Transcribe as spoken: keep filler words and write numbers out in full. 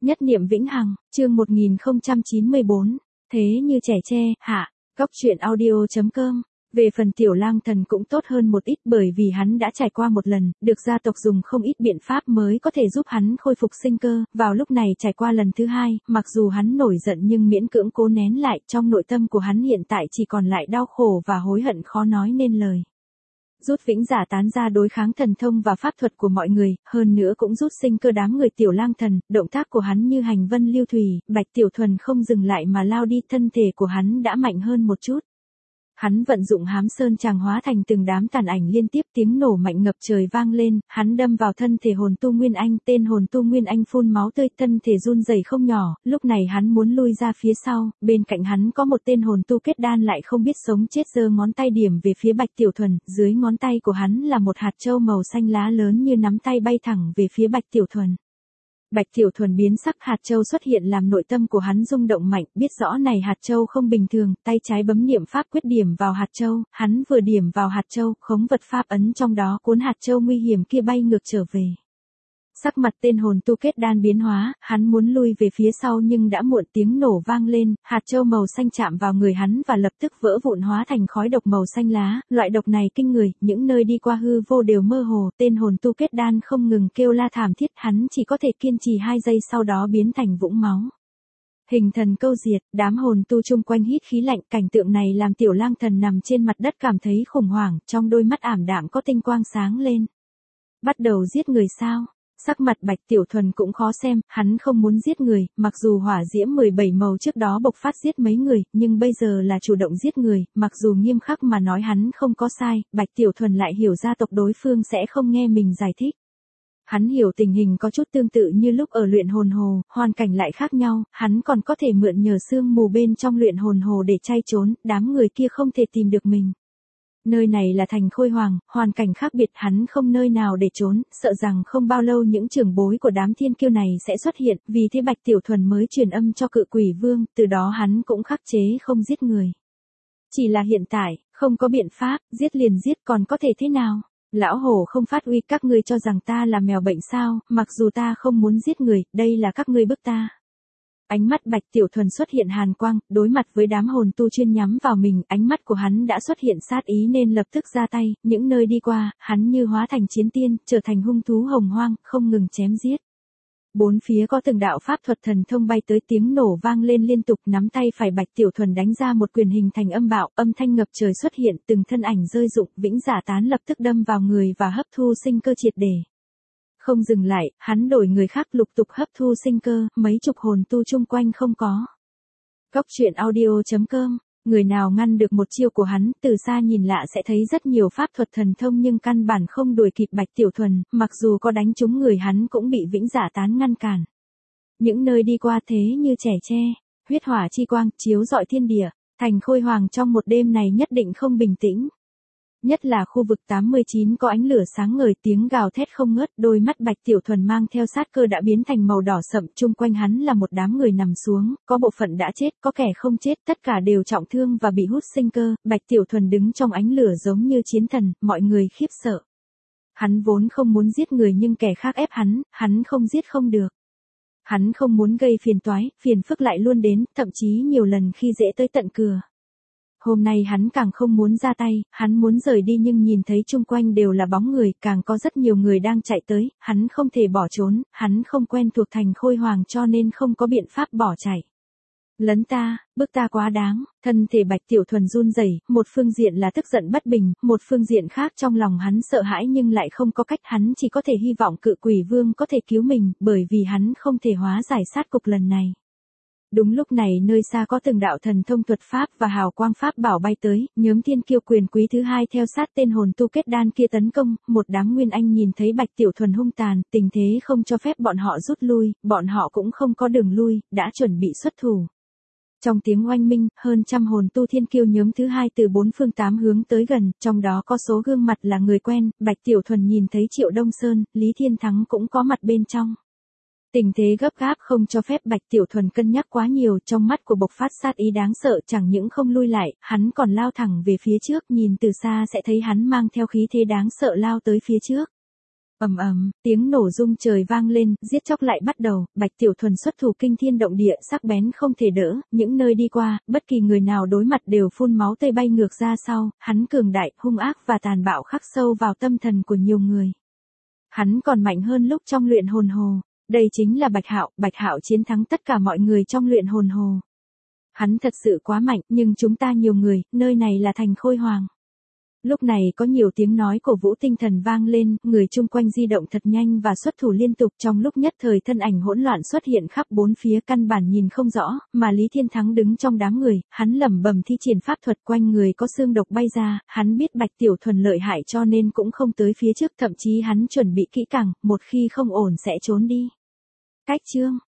Nhất niệm vĩnh hằng, chương một nghìn không trăm chín mươi bốn, thế như trẻ tre, hạ, góc truyện audio.com. Về phần Tiểu Lang Thần cũng tốt hơn một ít bởi vì hắn đã trải qua một lần, được gia tộc dùng không ít biện pháp mới có thể giúp hắn khôi phục sinh cơ, vào lúc này trải qua lần thứ hai, mặc dù hắn nổi giận nhưng miễn cưỡng cố nén lại, trong nội tâm của hắn hiện tại chỉ còn lại đau khổ và hối hận khó nói nên lời. Rút vĩnh giả tán ra đối kháng thần thông và pháp thuật của mọi người, hơn nữa cũng rút sinh cơ đám người Tiểu Lang Thần, động tác của hắn như hành vân lưu thủy, Bạch Tiểu Thuần không dừng lại mà lao đi, thân thể của hắn đã mạnh hơn một chút. Hắn vận dụng hám sơn tràng hóa thành từng đám tàn ảnh liên tiếp, tiếng nổ mạnh ngập trời vang lên, hắn đâm vào thân thể hồn tu Nguyên Anh, tên hồn tu Nguyên Anh phun máu tươi, thân thể run rẩy không nhỏ, lúc này hắn muốn lui ra phía sau, bên cạnh hắn có một tên hồn tu kết đan lại không biết sống chết giơ ngón tay điểm về phía Bạch Tiểu Thuần, dưới ngón tay của hắn là một hạt châu màu xanh lá lớn như nắm tay bay thẳng về phía Bạch Tiểu Thuần. Bạch Tiểu Thuần biến sắc, hạt châu xuất hiện làm nội tâm của hắn rung động mạnh, biết rõ này hạt châu không bình thường, tay trái bấm niệm pháp quyết điểm vào hạt châu, hắn vừa điểm vào hạt châu, khống vật pháp ấn trong đó cuốn hạt châu nguy hiểm kia bay ngược trở về. Sắc mặt tên hồn tu kết đan biến hóa, hắn muốn lui về phía sau nhưng đã muộn, tiếng nổ vang lên, hạt châu màu xanh chạm vào người hắn và lập tức vỡ vụn hóa thành khói độc màu xanh lá, loại độc này kinh người, những nơi đi qua hư vô đều mơ hồ, tên hồn tu kết đan không ngừng kêu la thảm thiết, hắn chỉ có thể kiên trì hai giây sau đó biến thành vũng máu. Hình thần câu diệt, đám hồn tu chung quanh hít khí lạnh, cảnh tượng này làm Tiểu Lang Thần nằm trên mặt đất cảm thấy khủng hoảng, trong đôi mắt ảm đạm có tinh quang sáng lên. Bắt đầu giết người sao? Sắc mặt Bạch Tiểu Thuần cũng khó xem, hắn không muốn giết người, mặc dù hỏa diễm mười bảy màu trước đó bộc phát giết mấy người, nhưng bây giờ là chủ động giết người, mặc dù nghiêm khắc mà nói hắn không có sai, Bạch Tiểu Thuần lại hiểu ra tộc đối phương sẽ không nghe mình giải thích. Hắn hiểu tình hình có chút tương tự như lúc ở luyện hồn hồ, hoàn cảnh lại khác nhau, hắn còn có thể mượn nhờ sương mù bên trong luyện hồn hồ để chay trốn, đám người kia không thể tìm được mình. Nơi này là thành Khôi Hoàng, hoàn cảnh khác biệt, hắn không nơi nào để trốn, sợ rằng không bao lâu những trưởng bối của đám thiên kiêu này sẽ xuất hiện, vì thế Bạch Tiểu Thuần mới truyền âm cho Cự Quỷ Vương, từ đó hắn cũng khắc chế không giết người. Chỉ là hiện tại, không có biện pháp, giết liền giết còn có thể thế nào? Lão hổ không phát uy, các ngươi cho rằng ta là mèo bệnh sao, mặc dù ta không muốn giết người, đây là các ngươi bức ta. Ánh mắt Bạch Tiểu Thuần xuất hiện hàn quang, đối mặt với đám hồn tu chuyên nhắm vào mình, ánh mắt của hắn đã xuất hiện sát ý nên lập tức ra tay, những nơi đi qua, hắn như hóa thành chiến tiên, trở thành hung thú hồng hoang, không ngừng chém giết. Bốn phía có từng đạo pháp thuật thần thông bay tới, tiếng nổ vang lên liên tục, nắm tay phải Bạch Tiểu Thuần đánh ra một quyền hình thành âm bạo, âm thanh ngập trời xuất hiện, từng thân ảnh rơi rụng, vĩnh giả tán lập tức đâm vào người và hấp thu sinh cơ triệt để. Không dừng lại, hắn đổi người khác lục tục hấp thu sinh cơ, mấy chục hồn tu chung quanh không có. Góc truyện audio.com, người nào ngăn được một chiêu của hắn, từ xa nhìn lạ sẽ thấy rất nhiều pháp thuật thần thông nhưng căn bản không đuổi kịp Bạch Tiểu Thuần, mặc dù có đánh trúng người hắn cũng bị vĩnh giả tán ngăn cản. Những nơi đi qua thế như trẻ tre, huyết hỏa chi quang, chiếu rọi thiên địa, thành Khôi Hoàng trong một đêm này nhất định không bình tĩnh. Nhất là khu vực tám mươi chín có ánh lửa sáng ngời, tiếng gào thét không ngớt, đôi mắt Bạch Tiểu Thuần mang theo sát cơ đã biến thành màu đỏ sậm, chung quanh hắn là một đám người nằm xuống, có bộ phận đã chết, có kẻ không chết, tất cả đều trọng thương và bị hút sinh cơ, Bạch Tiểu Thuần đứng trong ánh lửa giống như chiến thần, mọi người khiếp sợ. Hắn vốn không muốn giết người nhưng kẻ khác ép hắn, hắn không giết không được. Hắn không muốn gây phiền toái, phiền phức lại luôn đến, thậm chí nhiều lần khi dễ tới tận cửa. Hôm nay hắn càng không muốn ra tay, hắn muốn rời đi nhưng nhìn thấy chung quanh đều là bóng người, càng có rất nhiều người đang chạy tới, hắn không thể bỏ trốn, hắn không quen thuộc thành Khôi Hoàng cho nên không có biện pháp bỏ chạy. Lấn ta, bức ta quá đáng, thân thể Bạch Tiểu Thuần run rẩy, một phương diện là tức giận bất bình, một phương diện khác trong lòng hắn sợ hãi nhưng lại không có cách, hắn chỉ có thể hy vọng Cự Quỷ Vương có thể cứu mình, bởi vì hắn không thể hóa giải sát cục lần này. Đúng lúc này nơi xa có từng đạo thần thông thuật pháp và hào quang pháp bảo bay tới, nhóm thiên kiêu quyền quý thứ hai theo sát tên hồn tu kết đan kia tấn công, một đám Nguyên Anh nhìn thấy Bạch Tiểu Thuần hung tàn, tình thế không cho phép bọn họ rút lui, bọn họ cũng không có đường lui, đã chuẩn bị xuất thủ. Trong tiếng oanh minh, hơn trăm hồn tu thiên kiêu nhóm thứ hai từ bốn phương tám hướng tới gần, trong đó có số gương mặt là người quen, Bạch Tiểu Thuần nhìn thấy Triệu Đông Sơn, Lý Thiên Thắng cũng có mặt bên trong. Tình thế gấp gáp không cho phép Bạch Tiểu Thuần cân nhắc quá nhiều, trong mắt của bộc phát sát ý đáng sợ, chẳng những không lui lại, hắn còn lao thẳng về phía trước, nhìn từ xa sẽ thấy hắn mang theo khí thế đáng sợ lao tới phía trước. Ầm ầm, tiếng nổ rung trời vang lên, giết chóc lại bắt đầu, Bạch Tiểu Thuần xuất thủ kinh thiên động địa, sắc bén không thể đỡ, những nơi đi qua, bất kỳ người nào đối mặt đều phun máu tươi bay ngược ra sau, hắn cường đại, hung ác và tàn bạo khắc sâu vào tâm thần của nhiều người. Hắn còn mạnh hơn lúc trong luyện hồn hồ, đây chính là Bạch Hạo, Bạch Hạo chiến thắng tất cả mọi người trong luyện hồn hồ. Hắn thật sự quá mạnh, nhưng chúng ta nhiều người, nơi này là thành Khôi Hoàng. Lúc này có nhiều tiếng nói cổ vũ tinh thần vang lên, người chung quanh di động thật nhanh và xuất thủ liên tục, trong lúc nhất thời thân ảnh hỗn loạn xuất hiện khắp bốn phía, căn bản nhìn không rõ, mà Lý Thiên Thắng đứng trong đám người, hắn lẩm bẩm thi triển pháp thuật, quanh người có xương độc bay ra, hắn biết Bạch Tiểu Thuần lợi hại cho nên cũng không tới phía trước, thậm chí hắn chuẩn bị kỹ càng, một khi không ổn sẽ trốn đi. Cách chương